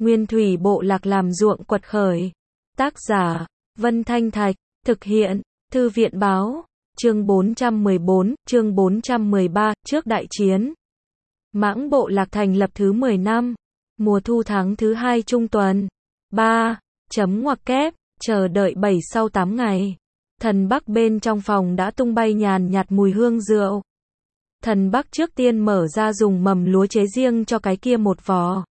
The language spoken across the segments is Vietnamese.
Nguyên thủy bộ lạc làm ruộng quật khởi. Tác giả, Vân Thanh Thạch, thực hiện, Thư viện Báo, chương 414, chương 413, trước đại chiến. Mãng bộ lạc thành lập thứ 10 năm, mùa thu tháng thứ 2 trung tuần. 3. Ngoặc kép, chờ đợi 7 sau 8 ngày. Thần Bắc bên trong phòng đã tung bay nhàn nhạt mùi hương rượu. Thần Bắc trước tiên mở ra dùng mầm lúa chế riêng cho cái kia một vò.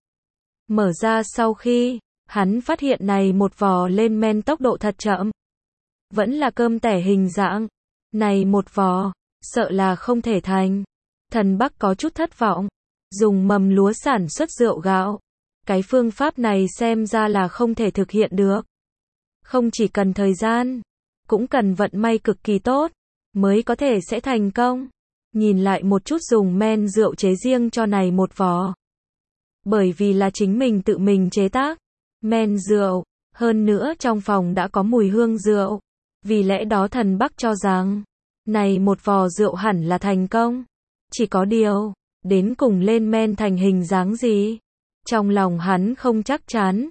Mở ra sau khi, hắn phát hiện này một vò lên men tốc độ thật chậm. Vẫn là cơm tẻ hình dạng. Này một vò, sợ là không thể thành. Thần Bắc có chút thất vọng. Dùng mầm lúa sản xuất rượu gạo. Cái phương pháp này xem ra là không thể thực hiện được. Không chỉ cần thời gian, cũng cần vận may cực kỳ tốt, mới có thể sẽ thành công. Nhìn lại một chút dùng men rượu chế riêng cho này một vò. Bởi vì là chính mình tự mình chế tác men rượu, hơn nữa trong phòng đã có mùi hương rượu. Vì lẽ đó Thần Bắc cho rằng, này một vò rượu hẳn là thành công. Chỉ có điều, đến cùng lên men thành hình dáng gì? Trong lòng hắn không chắc chắn.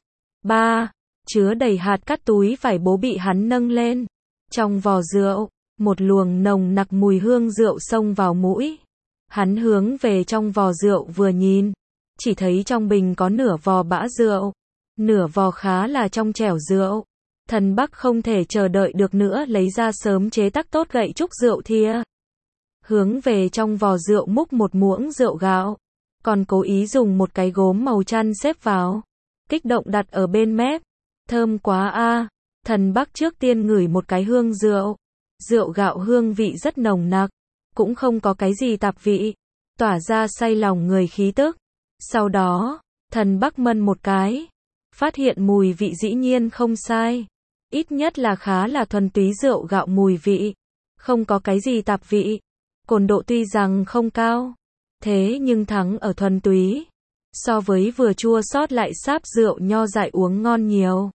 3. Chứa đầy hạt cát túi vải bố bị hắn nâng lên. Trong vò rượu, một luồng nồng nặc mùi hương rượu xông vào mũi. Hắn hướng về trong vò rượu vừa nhìn, chỉ thấy trong bình có nửa vò bã rượu, nửa vò khá là trong trẻo rượu. Thần Bắc không thể chờ đợi được nữa lấy ra sớm chế tác tốt gậy trúc rượu thìa. Hướng về trong vò rượu múc một muỗng rượu gạo, còn cố ý dùng một cái gốm màu chăn xếp vào, kích động đặt ở bên mép. Thơm quá a! Thần Bắc trước tiên ngửi một cái hương rượu. Rượu gạo hương vị rất nồng nặc, cũng không có cái gì tạp vị, tỏa ra say lòng người khí tức. Sau đó, Thần Bắc mân một cái, phát hiện mùi vị dĩ nhiên không sai, ít nhất là khá là thuần túy rượu gạo mùi vị, không có cái gì tạp vị. Cồn độ tuy rằng không cao, thế nhưng thắng ở thuần túy, so với vừa chua xót lại sáp rượu nho dại uống ngon nhiều.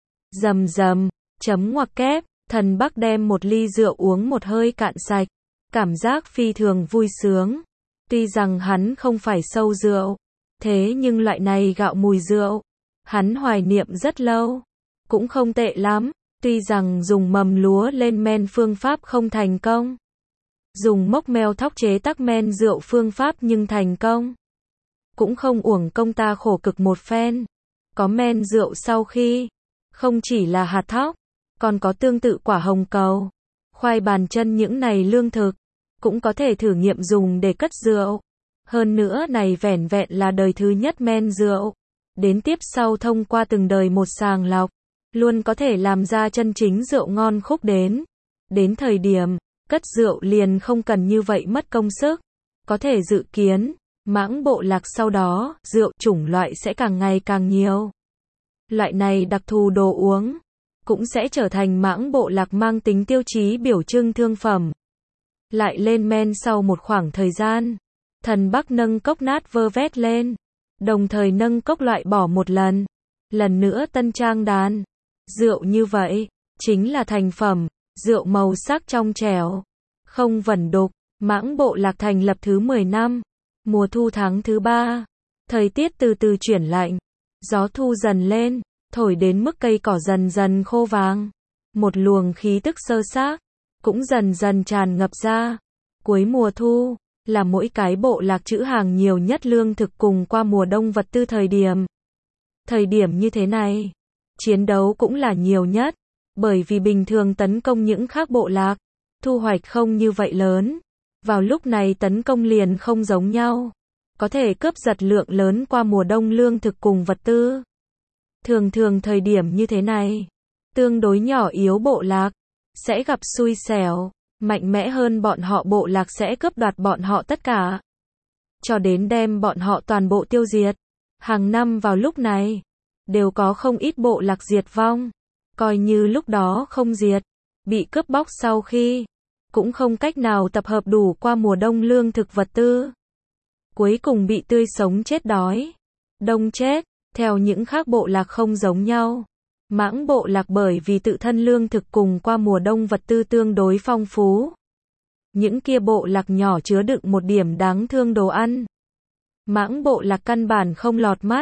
Rầm rầm, ngoặc kép, Thần Bắc đem một ly rượu uống một hơi cạn sạch, cảm giác phi thường vui sướng. Tuy rằng hắn không phải sâu rượu, thế nhưng loại này gạo mùi rượu, hắn hoài niệm rất lâu, cũng không tệ lắm. Tuy rằng dùng mầm lúa lên men phương pháp không thành công, dùng mốc meo thóc chế tác men rượu phương pháp nhưng thành công, cũng không uổng công ta khổ cực một phen. Có men rượu sau khi, không chỉ là hạt thóc, còn có tương tự quả hồng cầu, khoai bàn chân những này lương thực, cũng có thể thử nghiệm dùng để cất rượu. Hơn nữa này vẻn vẹn là đời thứ nhất men rượu. Đến tiếp sau thông qua từng đời một sàng lọc, luôn có thể làm ra chân chính rượu ngon khúc đến. Đến thời điểm, cất rượu liền không cần như vậy mất công sức. Có thể dự kiến, Mãng bộ lạc sau đó, rượu chủng loại sẽ càng ngày càng nhiều. Loại này đặc thù đồ uống, cũng sẽ trở thành Mãng bộ lạc mang tính tiêu chí biểu trưng thương phẩm. Lại lên men sau một khoảng thời gian, Thần Bắc nâng cốc nát vơ vét lên, đồng thời nâng cốc loại bỏ một lần. Lần nữa tân trang đàn. Rượu như vậy, chính là thành phẩm, rượu màu sắc trong trẻo, không vẩn đục. Mãng bộ lạc thành lập thứ 10 năm, mùa thu tháng thứ 3. Thời tiết từ từ chuyển lạnh, gió thu dần lên, thổi đến mức cây cỏ dần dần khô vàng. Một luồng khí tức sơ xác, cũng dần dần tràn ngập ra. Cuối mùa thu, là mỗi cái bộ lạc trữ hàng nhiều nhất lương thực cùng qua mùa đông vật tư thời điểm. Thời điểm như thế này, chiến đấu cũng là nhiều nhất, bởi vì bình thường tấn công những khác bộ lạc, thu hoạch không như vậy lớn. Vào lúc này tấn công liền không giống nhau, có thể cướp giật lượng lớn qua mùa đông lương thực cùng vật tư. Thường thường thời điểm như thế này, tương đối nhỏ yếu bộ lạc, sẽ gặp xui xẻo, mạnh mẽ hơn bọn họ bộ lạc sẽ cướp đoạt bọn họ tất cả, cho đến đem bọn họ toàn bộ tiêu diệt. Hàng năm vào lúc này, đều có không ít bộ lạc diệt vong, coi như lúc đó không diệt, bị cướp bóc sau khi, cũng không cách nào tập hợp đủ qua mùa đông lương thực vật tư. Cuối cùng bị tươi sống chết đói, đông chết. Theo những khác bộ lạc không giống nhau, Mãng bộ lạc bởi vì tự thân lương thực cùng qua mùa đông vật tư tương đối phong phú. Những kia bộ lạc nhỏ chứa đựng một điểm đáng thương đồ ăn. Mãng bộ lạc căn bản không lọt mắt,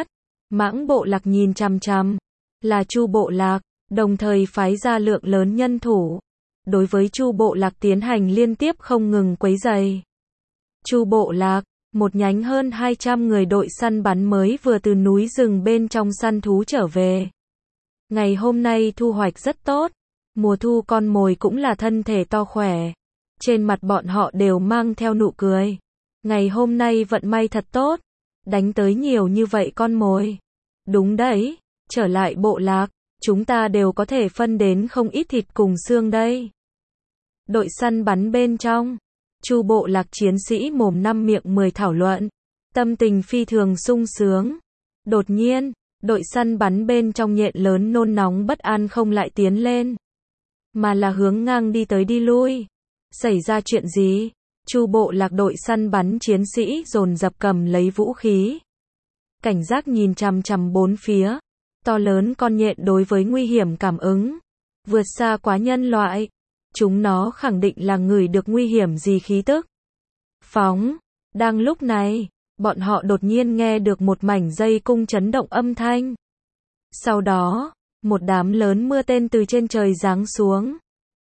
Mãng Bộ Lạc nhìn chằm chằm là Chu Bộ Lạc, đồng thời phái ra lượng lớn nhân thủ. Đối với Chu Bộ Lạc tiến hành liên tiếp không ngừng quấy rầy. Chu Bộ Lạc, một nhánh hơn 200 người đội săn bắn mới vừa từ núi rừng bên trong săn thú trở về. Ngày hôm nay thu hoạch rất tốt, mùa thu con mồi cũng là thân thể to khỏe. Trên mặt bọn họ đều mang theo nụ cười. Ngày hôm nay vận may thật tốt, đánh tới nhiều như vậy con mồi. Đúng đấy, trở lại bộ lạc, chúng ta đều có thể phân đến không ít thịt cùng xương đây. Đội săn bắn bên trong, Chu Bộ Lạc chiến sĩ mồm năm miệng 10 thảo luận, tâm tình phi thường sung sướng. Đột nhiên, đội săn bắn bên trong nhện lớn nôn nóng bất an không lại tiến lên, mà là hướng ngang đi tới đi lui. Xảy ra chuyện gì? Chu Bộ Lạc đội săn bắn chiến sĩ dồn dập cầm lấy vũ khí, cảnh giác nhìn chằm chằm bốn phía. To lớn con nhện đối với nguy hiểm cảm ứng vượt xa quá nhân loại. Chúng nó khẳng định là ngửi được nguy hiểm gì khí tức. Phóng. Đang lúc này, bọn họ đột nhiên nghe được một mảnh dây cung chấn động âm thanh. Sau đó, một đám lớn mưa tên từ trên trời giáng xuống.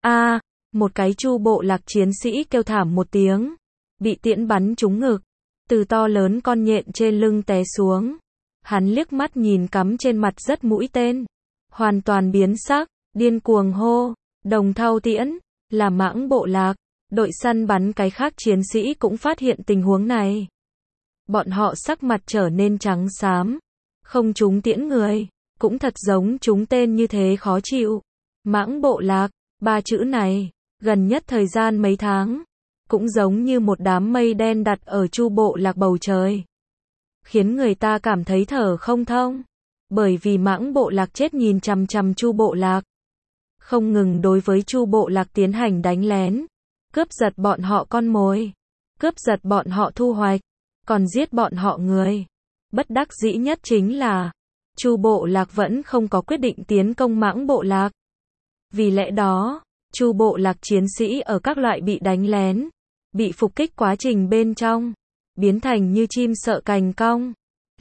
Một cái Chu Bộ Lạc chiến sĩ kêu thảm một tiếng, bị tiễn bắn trúng ngực, từ to lớn con nhện trên lưng té xuống. Hắn liếc mắt nhìn cắm trên mặt rất mũi tên, hoàn toàn biến sắc, điên cuồng hô, Đồng Thau tiễn, là Mãng Bộ Lạc. Đội săn bắn cái khác chiến sĩ cũng phát hiện tình huống này. Bọn họ sắc mặt trở nên trắng xám, không trúng tiễn người, cũng thật giống trúng tên như thế khó chịu. Mãng Bộ Lạc, ba chữ này, gần nhất thời gian mấy tháng, cũng giống như một đám mây đen đặt ở Chu Bộ Lạc bầu trời, khiến người ta cảm thấy thở không thông. Bởi vì Mãng Bộ Lạc chết nhìn chằm chằm Chu Bộ Lạc, không ngừng đối với Chu Bộ Lạc tiến hành đánh lén, cướp giật bọn họ con mồi, cướp giật bọn họ thu hoạch, còn giết bọn họ người. Bất đắc dĩ nhất chính là, Chu Bộ Lạc vẫn không có quyết định tiến công Mãng Bộ Lạc. Vì lẽ đó, Chu Bộ Lạc chiến sĩ ở các loại bị đánh lén, bị phục kích quá trình bên trong, biến thành như chim sợ cành cong.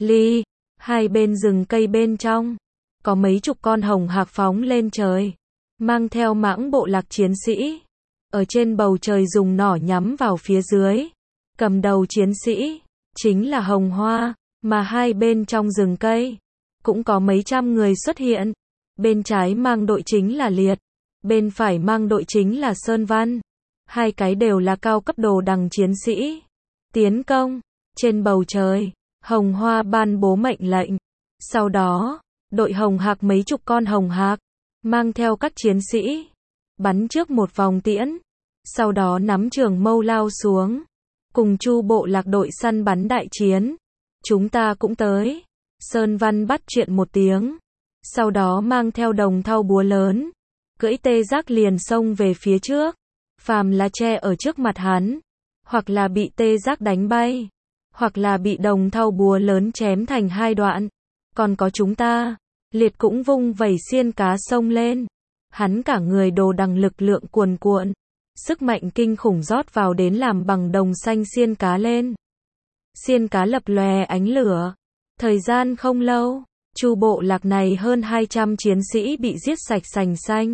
Hai bên rừng cây bên trong, có mấy chục con hồng hạc phóng lên trời, mang theo Mãng Bộ Lạc chiến sĩ, ở trên bầu trời dùng nỏ nhắm vào phía dưới. Cầm đầu chiến sĩ chính là Hồng Hoa, mà hai bên trong rừng cây cũng có mấy trăm người xuất hiện. Bên trái mang đội chính là Liệt, bên phải mang đội chính là Sơn Văn. Hai cái đều là cao cấp đồ đằng chiến sĩ. Tiến công. Trên bầu trời, Hồng Hoa ban bố mệnh lệnh. Sau đó, đội hồng hạc mấy chục con hồng hạc, mang theo các chiến sĩ, bắn trước một vòng tiễn. Sau đó nắm trường mâu lao xuống, cùng Chu Bộ Lạc đội săn bắn đại chiến. Chúng ta cũng tới. Sơn Văn bắt chuyện một tiếng, sau đó mang theo Đồng Thau búa lớn, cưỡi tê giác liền xông về phía trước. Phàm là che ở trước mặt hắn, hoặc là bị tê giác đánh bay, hoặc là bị Đồng Thau búa lớn chém thành hai đoạn. Còn có chúng ta, Liệt cũng vung vẩy xiên cá xông lên. Hắn cả người đồ đằng lực lượng cuồn cuộn, sức mạnh kinh khủng rót vào đến làm bằng đồng xanh xiên cá lên. Xiên cá lập lòe ánh lửa. Thời gian không lâu, Chu Bộ Lạc này hơn 200 chiến sĩ bị giết sạch sành xanh.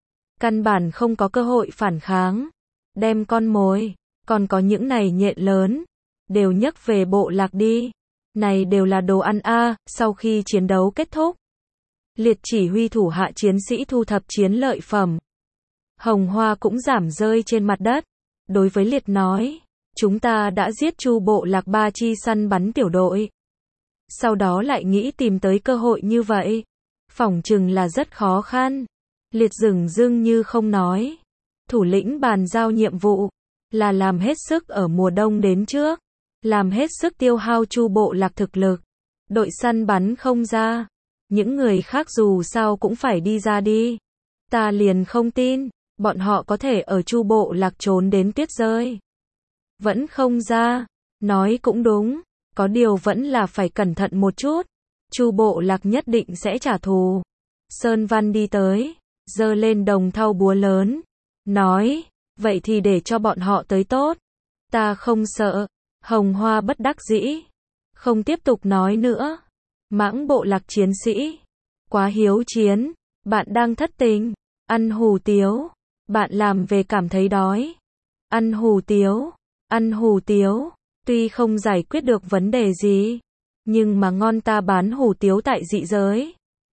Căn bản không có cơ hội phản kháng. Đem con mồi, còn có những này nhện lớn, đều nhấc về bộ lạc đi. Này đều là đồ ăn a. Sau khi chiến đấu kết thúc, Liệt chỉ huy thủ hạ chiến sĩ thu thập chiến lợi phẩm. Hồng Hoa cũng giảm rơi trên mặt đất. Đối với Liệt nói, chúng ta đã giết Chu Bộ Lạc 3 chi săn bắn tiểu đội. Sau đó lại nghĩ tìm tới cơ hội như vậy, phỏng chừng là rất khó khăn. Liệt dửng dưng như không nói. Thủ lĩnh bàn giao nhiệm vụ là làm hết sức ở mùa đông đến trước, làm hết sức tiêu hao Chu Bộ Lạc thực lực. Đội săn bắn không ra, những người khác dù sao cũng phải đi ra đi. Ta liền không tin bọn họ có thể ở Chu Bộ Lạc trốn đến tuyết rơi. Vẫn không ra. Nói cũng đúng, có điều vẫn là phải cẩn thận một chút. Chu Bộ Lạc nhất định sẽ trả thù. Sơn Văn đi tới, giơ lên Đồng Thau búa lớn, nói, vậy thì để cho bọn họ tới tốt. Ta không sợ. Hồng Hoa bất đắc dĩ, không tiếp tục nói nữa. Mãng bộ lạc chiến sĩ. Quá hiếu chiến. Bạn đang thất tình. Ăn hủ tiếu. Bạn làm về cảm thấy đói. Ăn hủ tiếu. Ăn hủ tiếu. Tuy không giải quyết được vấn đề gì, nhưng mà ngon ta bán hủ tiếu tại dị giới.